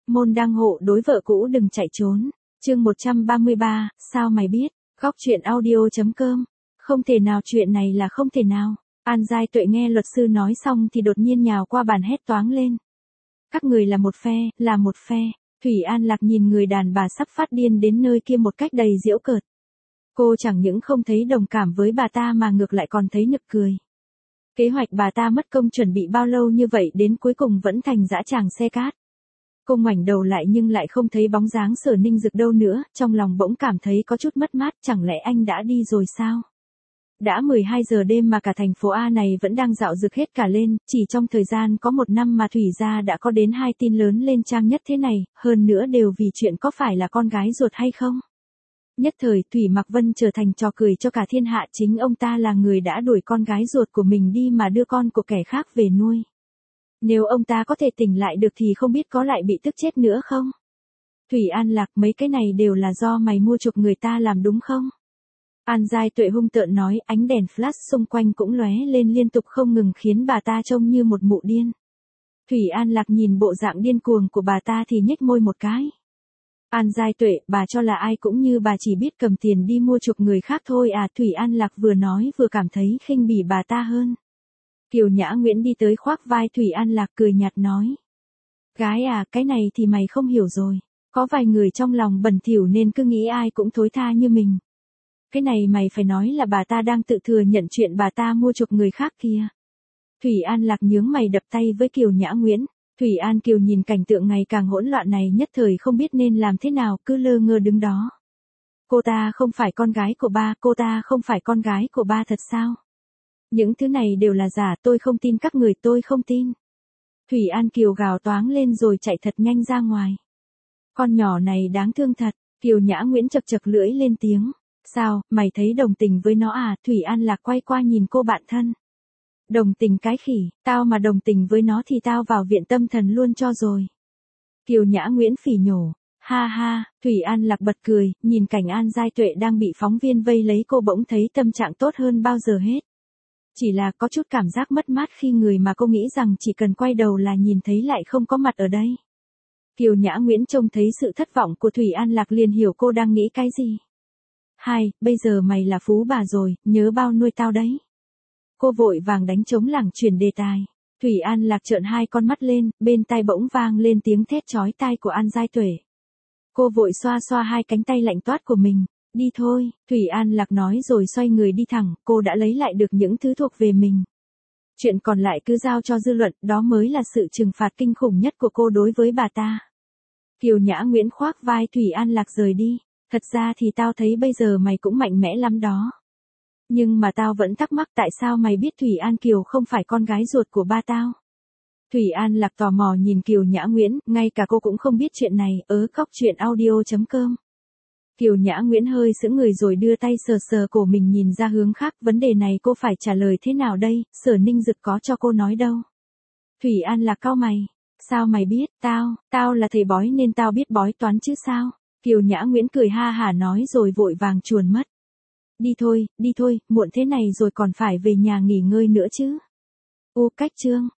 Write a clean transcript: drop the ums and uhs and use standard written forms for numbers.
Môn đăng hộ đối vợ cũ đừng chạy trốn. Chương 133, sao mày biết? Góc truyện audio.com. Không thể nào, chuyện này là không thể nào. An Giai Tuệ nghe luật sư nói xong thì đột nhiên nhào qua bàn hét toáng lên. Các người là một phe, là một phe. Thủy An Lạc nhìn người đàn bà sắp phát điên đến nơi kia một cách đầy giễu cợt. Cô chẳng những không thấy đồng cảm với bà ta mà ngược lại còn thấy nực cười. Kế hoạch bà ta mất công chuẩn bị bao lâu như vậy đến cuối cùng vẫn thành dã tràng xe cát. Cô ngoảnh đầu lại nhưng lại không thấy bóng dáng Sở Ninh Dực đâu nữa, trong lòng bỗng cảm thấy có chút mất mát, chẳng lẽ anh đã đi rồi sao? Đã 12 giờ đêm mà cả thành phố A này vẫn đang dạo rực hết cả lên, chỉ trong thời gian có 1 năm mà Thủy gia đã có đến 2 tin lớn lên trang nhất thế này, hơn nữa đều vì chuyện có phải là con gái ruột hay không. Nhất thời Thủy Mạc Vân trở thành trò cười cho cả thiên hạ, chính ông ta là người đã đuổi con gái ruột của mình đi mà đưa con của kẻ khác về nuôi. Nếu ông ta có thể tỉnh lại được thì không biết có lại bị tức chết nữa không? Thủy An Lạc, mấy cái này đều là do mày mua chuộc người ta làm đúng không? An Giai Tuệ hung tợn nói, ánh đèn flash xung quanh cũng lóe lên liên tục không ngừng khiến bà ta trông như một mụ điên. Thủy An Lạc nhìn bộ dạng điên cuồng của bà ta thì nhếch môi một cái. An Giai Tuệ, bà cho là ai cũng như bà chỉ biết cầm tiền đi mua chuộc người khác thôi à? Thủy An Lạc vừa nói vừa cảm thấy khinh bỉ bà ta hơn. Kiều Nhã Nguyễn đi tới khoác vai Thủy An Lạc cười nhạt nói. Gái à, cái này thì mày không hiểu rồi. Có vài người trong lòng bẩn thỉu nên cứ nghĩ ai cũng thối tha như mình. Cái này mày phải nói là bà ta đang tự thừa nhận chuyện bà ta mua chuộc người khác kia. Thủy An Lạc nhướng mày đập tay với Kiều Nhã Nguyễn. Thủy An Kiều nhìn cảnh tượng ngày càng hỗn loạn này nhất thời không biết nên làm thế nào, cứ lơ ngơ đứng đó. Cô ta không phải con gái của ba, cô ta không phải con gái của ba thật sao? Những thứ này đều là giả, tôi không tin các người, tôi không tin. Thủy An Kiều gào toáng lên rồi chạy thật nhanh ra ngoài. Con nhỏ này đáng thương thật, Kiều Nhã Nguyễn chật chật lưỡi lên tiếng. Sao, mày thấy đồng tình với nó à? Thủy An Lạc quay qua nhìn cô bạn thân. Đồng tình cái khỉ, tao mà đồng tình với nó thì tao vào viện tâm thần luôn cho rồi. Kiều Nhã Nguyễn phỉ nhổ. Ha ha, Thủy An Lạc bật cười, nhìn cảnh An Giai Tuệ đang bị phóng viên vây lấy cô bỗng thấy tâm trạng tốt hơn bao giờ hết. Chỉ là có chút cảm giác mất mát khi người mà cô nghĩ rằng chỉ cần quay đầu là nhìn thấy lại không có mặt ở đây. Kiều Nhã Nguyễn trông thấy sự thất vọng của Thủy An Lạc liền hiểu cô đang nghĩ cái gì. Bây giờ mày là phú bà rồi, nhớ bao nuôi tao đấy. Cô vội vàng đánh trống lảng chuyển đề tài. Thủy An Lạc trợn hai con mắt lên, bên tai bỗng vang lên tiếng thét chói tai của An Giai Tuệ. Cô vội xoa xoa hai cánh tay lạnh toát của mình. Đi thôi, Thủy An Lạc nói rồi xoay người đi thẳng, cô đã lấy lại được những thứ thuộc về mình. Chuyện còn lại cứ giao cho dư luận, đó mới là sự trừng phạt kinh khủng nhất của cô đối với bà ta. Kiều Nhã Nguyễn khoác vai Thủy An Lạc rời đi. Thật ra thì tao thấy bây giờ mày cũng mạnh mẽ lắm đó. Nhưng mà tao vẫn thắc mắc tại sao mày biết Thủy An Kiều không phải con gái ruột của ba tao. Thủy An Lạc tò mò nhìn Kiều Nhã Nguyễn, ngay cả cô cũng không biết chuyện này, Góc truyện audio.com. Kiều Nhã Nguyễn hơi sững người rồi đưa tay sờ sờ cổ mình nhìn ra hướng khác, vấn đề này cô phải trả lời thế nào đây, Sở Ninh Dực có cho cô nói đâu. Thủy An Lạc cau mày, sao mày biết, tao là thầy bói nên tao biết bói toán chứ sao. Kiều Nhã Nguyễn cười ha hả nói rồi vội vàng chuồn mất. Đi thôi, muộn thế này rồi còn phải về nhà nghỉ ngơi nữa chứ. Cách chương.